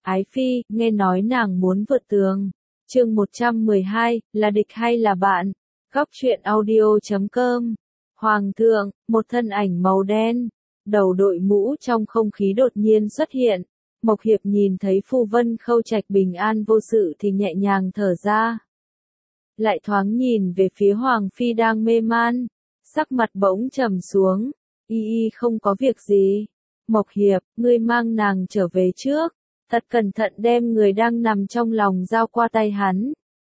Ái phi, nghe nói nàng muốn vượt tường. Chương 112, là địch hay là bạn? Góc truyện audio.com. Hoàng thượng, một thân ảnh màu đen, đầu đội mũ trong không khí đột nhiên xuất hiện. Mộc Hiệp nhìn thấy Phù Vân Khâu Trạch bình an vô sự thì nhẹ nhàng thở ra. Lại thoáng nhìn về phía Hoàng phi đang mê man, sắc mặt bỗng trầm xuống. Y không có việc gì. Mộc Hiệp, ngươi mang nàng trở về trước. Thật cẩn thận đem người đang nằm trong lòng giao qua tay hắn.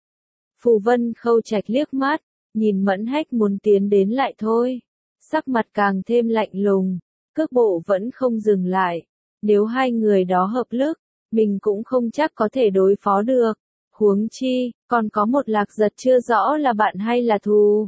Phù Vân Khâu Trạch liếc mắt, nhìn Mẫn Hách muốn tiến đến lại thôi. Sắc mặt càng thêm lạnh lùng, cước bộ vẫn không dừng lại. Nếu hai người đó hợp lực, mình cũng không chắc có thể đối phó được. Huống chi, còn có một Lạc Giật chưa rõ là bạn hay là thù.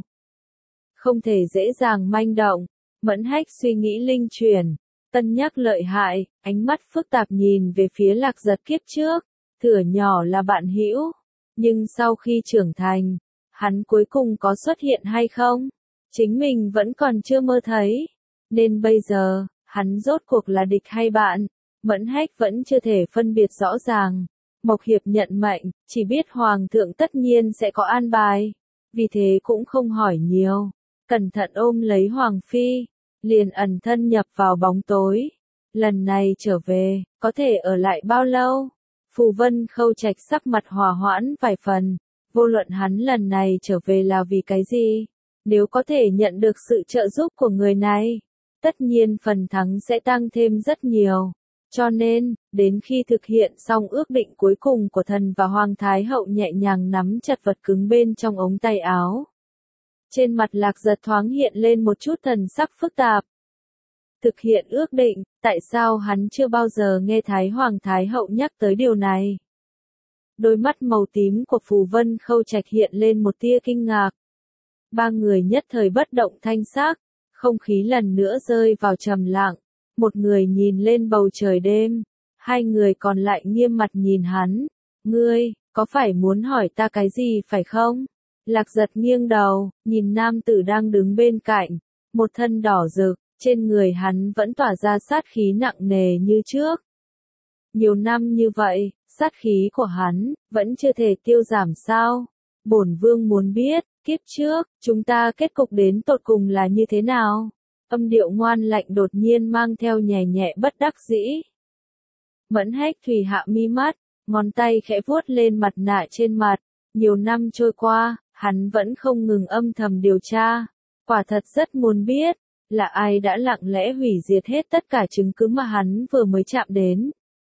Không thể dễ dàng manh động. Mẫn Hách suy nghĩ linh chuyển, cân nhắc lợi hại, ánh mắt phức tạp nhìn về phía Lạc Giật kiếp trước, thửa nhỏ là bạn hữu, nhưng sau khi trưởng thành, hắn cuối cùng có xuất hiện hay không? Chính mình vẫn còn chưa mơ thấy, nên bây giờ, hắn rốt cuộc là địch hay bạn? Mẫn Hách vẫn chưa thể phân biệt rõ ràng. Mộc Hiệp nhận mệnh, chỉ biết Hoàng thượng tất nhiên sẽ có an bài, vì thế cũng không hỏi nhiều, cẩn thận ôm lấy Hoàng phi, liền ẩn thân nhập vào bóng tối. Lần này trở về, có thể ở lại bao lâu? Phù Vân Khâu Trạch sắc mặt hòa hoãn vài phần, vô luận hắn lần này trở về là vì cái gì? Nếu có thể nhận được sự trợ giúp của người này, tất nhiên phần thắng sẽ tăng thêm rất nhiều. Cho nên, đến khi thực hiện xong ước định cuối cùng của thần và Hoàng Thái Hậu nhẹ nhàng nắm chặt vật cứng bên trong ống tay áo. Trên mặt Lạc Giật thoáng hiện lên một chút thần sắc phức tạp. Thực hiện ước định, tại sao hắn chưa bao giờ nghe Thái Hoàng Thái Hậu nhắc tới điều này? Đôi mắt màu tím của Phù Vân Khâu Trạch hiện lên một tia kinh ngạc. Ba người nhất thời bất động thanh sắc, không khí lần nữa rơi vào trầm lặng. Một người nhìn lên bầu trời đêm, hai người còn lại nghiêm mặt nhìn hắn. Ngươi, có phải muốn hỏi ta cái gì phải không? Lạc Giật nghiêng đầu, nhìn nam tử đang đứng bên cạnh, một thân đỏ rực, trên người hắn vẫn tỏa ra sát khí nặng nề như trước. Nhiều năm như vậy, sát khí của hắn vẫn chưa thể tiêu giảm sao? Bổn vương muốn biết, kiếp trước, chúng ta kết cục đến tột cùng là như thế nào? Âm điệu ngoan lạnh đột nhiên mang theo nhẹ nhẹ bất đắc dĩ. Mẫn Hách thủy hạ mi mắt, ngón tay khẽ vuốt lên mặt nạ trên mặt. Nhiều năm trôi qua, hắn vẫn không ngừng âm thầm điều tra. Quả thật rất muốn biết, là ai đã lặng lẽ hủy diệt hết tất cả chứng cứ mà hắn vừa mới chạm đến.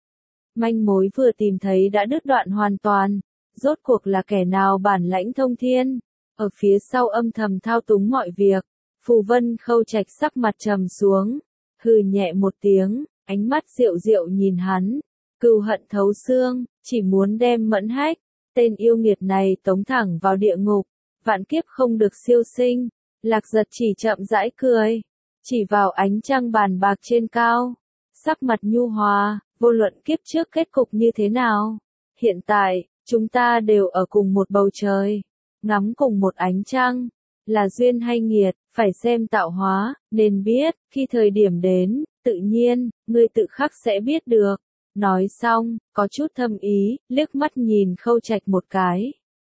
Manh mối vừa tìm thấy đã đứt đoạn hoàn toàn. Rốt cuộc là kẻ nào bản lãnh thông thiên, ở phía sau âm thầm thao túng mọi việc. Phù Vân Khâu Trạch sắc mặt trầm xuống, hừ nhẹ một tiếng, ánh mắt diệu diệu nhìn hắn, cừu hận thấu xương, chỉ muốn đem Mẫn Hách, tên yêu nghiệt này tống thẳng vào địa ngục, vạn kiếp không được siêu sinh. Lạc Giật chỉ chậm rãi cười, chỉ vào ánh trăng bàn bạc trên cao, sắc mặt nhu hòa, vô luận kiếp trước kết cục như thế nào, hiện tại, chúng ta đều ở cùng một bầu trời, ngắm cùng một ánh trăng. Là duyên hay nghiệt, phải xem tạo hóa, nên biết, khi thời điểm đến, tự nhiên, ngươi tự khắc sẽ biết được. Nói xong, có chút thâm ý, liếc mắt nhìn Khâu Trạch một cái.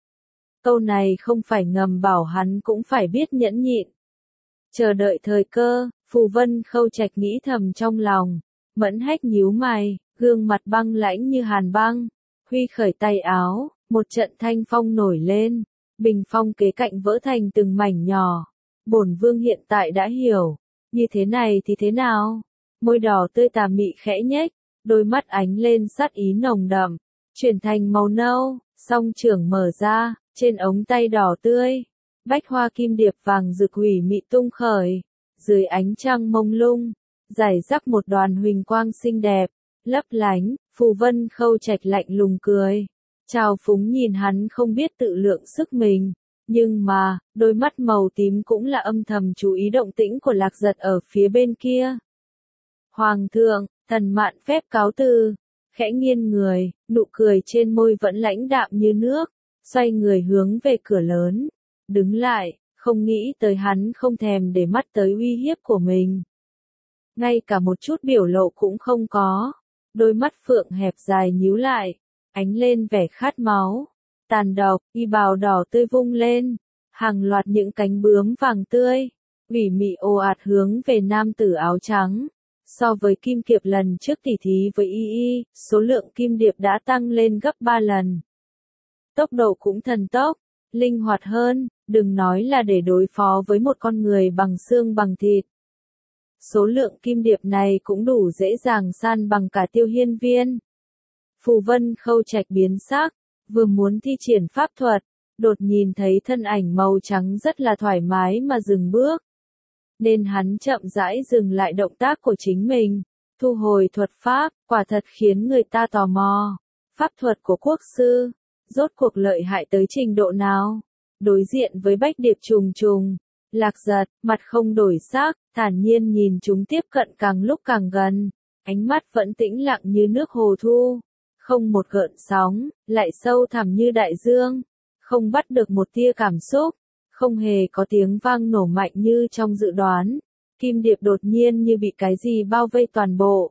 Câu này không phải ngầm bảo hắn cũng phải biết nhẫn nhịn. Chờ đợi thời cơ, Phù Vân Khâu Trạch nghĩ thầm trong lòng. Mẫn Hách nhíu mày, gương mặt băng lãnh như hàn băng. Huy khởi tay áo, một trận thanh phong nổi lên. Bình phong kế cạnh vỡ thành từng mảnh nhỏ. Bổn vương hiện tại đã hiểu. Như thế này thì thế nào? Môi đỏ tươi tà mị khẽ nhếch, đôi mắt ánh lên sát ý nồng đậm, chuyển thành màu nâu, song trưởng mở ra, trên ống tay đỏ tươi, bách hoa kim điệp vàng rực hủy mị tung khởi, dưới ánh trăng mông lung, rải rác một đoàn huỳnh quang xinh đẹp, lấp lánh. Phù Vân Khâu Trạch lạnh lùng cười, trào phúng nhìn hắn không biết tự lượng sức mình, nhưng mà, đôi mắt màu tím cũng là âm thầm chú ý động tĩnh của Lạc Giật ở phía bên kia. Hoàng thượng, thần mạn phép cáo từ, khẽ nghiêng người, nụ cười trên môi vẫn lãnh đạm như nước, xoay người hướng về cửa lớn, đứng lại, không nghĩ tới hắn không thèm để mắt tới uy hiếp của mình. Ngay cả một chút biểu lộ cũng không có. đôi mắt phượng hẹp dài nhíu lại, ánh lên vẻ khát máu. Tàn độc, y bào đỏ tươi vung lên, hàng loạt những cánh bướm vàng tươi, ủy mị ồ ạt hướng về nam tử áo trắng. So với kim kiệp lần trước tỉ thí với y, số lượng kim điệp đã tăng lên gấp 3 lần. Tốc độ cũng thần tốc, linh hoạt hơn, đừng nói là để đối phó với một con người bằng xương bằng thịt. Số lượng kim điệp này cũng đủ dễ dàng san bằng cả Tiêu Hiên Viên. Phù Vân Khâu Trạch biến sắc, vừa muốn thi triển pháp thuật, đột nhìn thấy thân ảnh màu trắng rất là thoải mái mà dừng bước. Nên hắn chậm rãi dừng lại động tác của chính mình, thu hồi thuật pháp, quả thật khiến người ta tò mò. Pháp thuật của quốc sư, rốt cuộc lợi hại tới trình độ nào? Đối diện với bách điệp trùng trùng, Lạc Giật, mặt không đổi sắc, thản nhiên nhìn chúng tiếp cận càng lúc càng gần, ánh mắt vẫn tĩnh lặng như nước hồ thu, không một gợn sóng, lại sâu thẳm như đại dương, không bắt được một tia cảm xúc, không hề có tiếng vang nổ mạnh như trong dự đoán. Kim điệp đột nhiên như bị cái gì bao vây toàn bộ.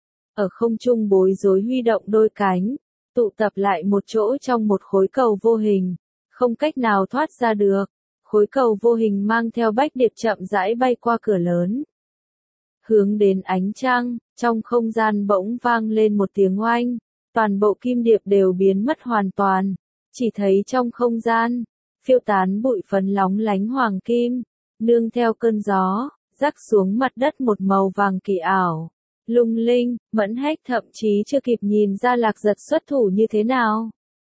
Ở không trung bối rối huy động đôi cánh, tụ tập lại một chỗ trong một khối cầu vô hình, không cách nào thoát ra được. Khối cầu vô hình mang theo bách điệp chậm rãi bay qua cửa lớn. Hướng đến ánh trăng, trong không gian bỗng vang lên một tiếng oanh, toàn bộ kim điệp đều biến mất hoàn toàn. Chỉ thấy trong không gian, phiêu tán bụi phấn lóng lánh hoàng kim, nương theo cơn gió, rắc xuống mặt đất một màu vàng kỳ ảo. Lung linh, Mẫn Hách thậm chí chưa kịp nhìn ra Lạc Giật xuất thủ như thế nào.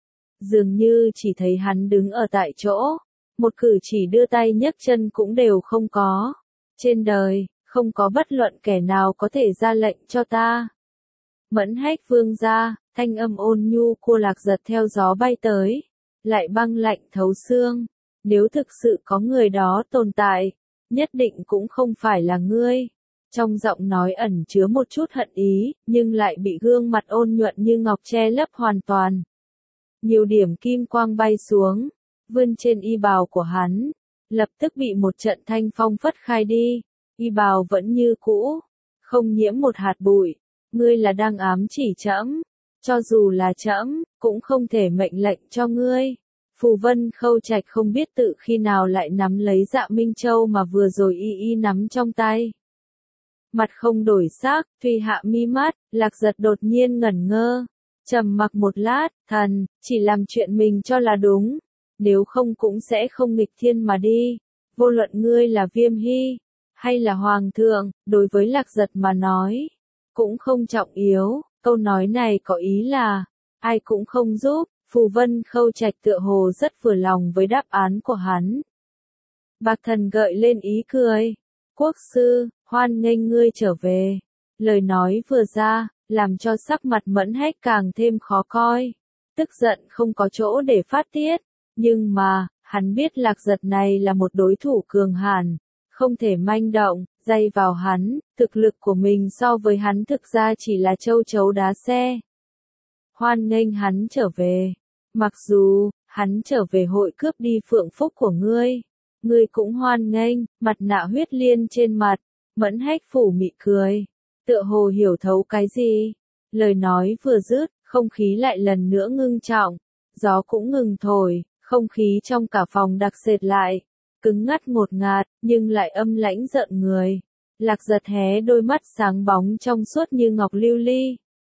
Dường như chỉ thấy hắn đứng ở tại chỗ, một cử chỉ đưa tay nhấc chân cũng đều không có. Trên đời, không có bất luận kẻ nào có thể ra lệnh cho ta. Mẫn Hách vương ra, thanh âm ôn nhu của Lạc Giật theo gió bay tới, lại băng lạnh thấu xương. Nếu thực sự có người đó tồn tại, nhất định cũng không phải là ngươi. Trong giọng nói ẩn chứa một chút hận ý, nhưng lại bị gương mặt ôn nhuận như ngọc che lấp hoàn toàn. Nhiều điểm kim quang bay xuống, vươn trên y bào của hắn, lập tức bị một trận thanh phong phất khai đi. Y bào vẫn như cũ, không nhiễm một hạt bụi. Ngươi là đang ám chỉ trẫm, cho dù là trẫm, cũng không thể mệnh lệnh cho ngươi. Phù Vân Khâu Trạch không biết tự khi nào lại nắm lấy Dạ Minh Châu mà vừa rồi y nắm trong tay. Mặt không đổi sắc, Thùy hạ mi mắt, Lạc Giật đột nhiên ngẩn ngơ, trầm mặc một lát, thần, chỉ làm chuyện mình cho là đúng, nếu không cũng sẽ không nghịch thiên mà đi. Vô luận ngươi là Viêm Hy, hay là Hoàng thượng, đối với Lạc Giật mà nói, cũng không trọng yếu. Câu nói này có ý là, ai cũng không giúp. Phù Vân Khâu Trạch tựa hồ rất vừa lòng với đáp án của hắn. Bạc Thần gợi lên ý cười. Quốc sư, hoan nghênh ngươi trở về. Lời nói vừa ra, làm cho sắc mặt Mẫn Hách càng thêm khó coi. Tức giận không có chỗ để phát tiết. Nhưng mà, hắn biết Lạc Giật này là một đối thủ cường hãn, không thể manh động, dây vào hắn. Thực lực của mình so với hắn thực ra chỉ là châu chấu đá xe. Hoan nghênh hắn trở về. Mặc dù, hắn trở về hội cướp đi phượng phúc của ngươi cũng hoan nghênh. Mặt nạ huyết liên trên mặt, Mẫn Hách phủ mị cười, tựa hồ hiểu thấu cái gì. Lời nói vừa dứt, không khí lại lần nữa ngưng trọng, gió cũng ngừng thổi, không khí trong cả phòng đặc sệt lại, cứng ngắt ngột ngạt, nhưng lại âm lãnh rợn người. Lạc Giật hé đôi mắt sáng bóng trong suốt như ngọc lưu ly.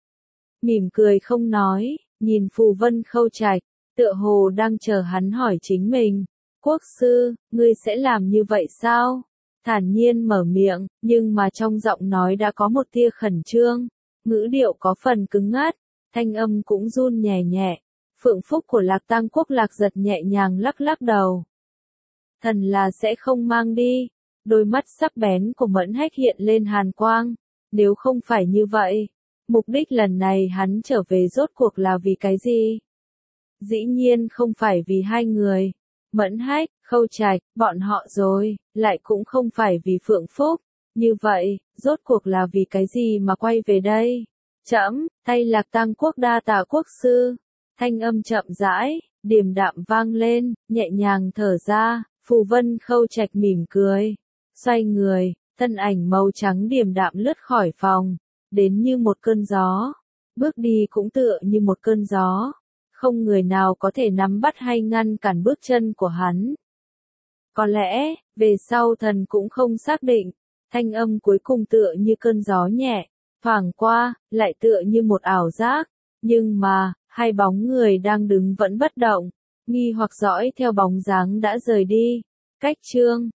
Mỉm cười không nói, nhìn Phù Vân Khâu Trạch, tựa hồ đang chờ hắn hỏi chính mình. Quốc sư, ngươi sẽ làm như vậy sao? Thản nhiên mở miệng, nhưng mà trong giọng nói đã có một tia khẩn trương, ngữ điệu có phần cứng ngắt, thanh âm cũng run nhẹ nhẹ. Phượng phúc của Lạc Tang Quốc. Lạc Giật nhẹ nhàng lắc lắc đầu. Thần là sẽ không mang đi. Đôi mắt sắc bén của Mẫn Hách hiện lên hàn quang. Nếu không phải như vậy, mục đích lần này hắn trở về rốt cuộc là vì cái gì? Dĩ nhiên không phải vì hai người. Mẫn Hách, Khâu Trạch, bọn họ rồi, lại cũng không phải vì Phượng Phúc. Như vậy, rốt cuộc là vì cái gì mà quay về đây? Trẫm, thay Lạc Tang Quốc đa tạ quốc sư. Thanh âm chậm rãi, điềm đạm vang lên, nhẹ nhàng thở ra. Phù Vân Khâu Trạch mỉm cười, xoay người, thân ảnh màu trắng điềm đạm lướt khỏi phòng, đến như một cơn gió, bước đi cũng tựa như một cơn gió, không người nào có thể nắm bắt hay ngăn cản bước chân của hắn. Có lẽ, về sau thần cũng không xác định, thanh âm cuối cùng tựa như cơn gió nhẹ, thoảng qua, lại tựa như một ảo giác, nhưng mà, hai bóng người đang đứng vẫn bất động, nghi hoặc dõi theo bóng dáng đã rời đi. Cách chương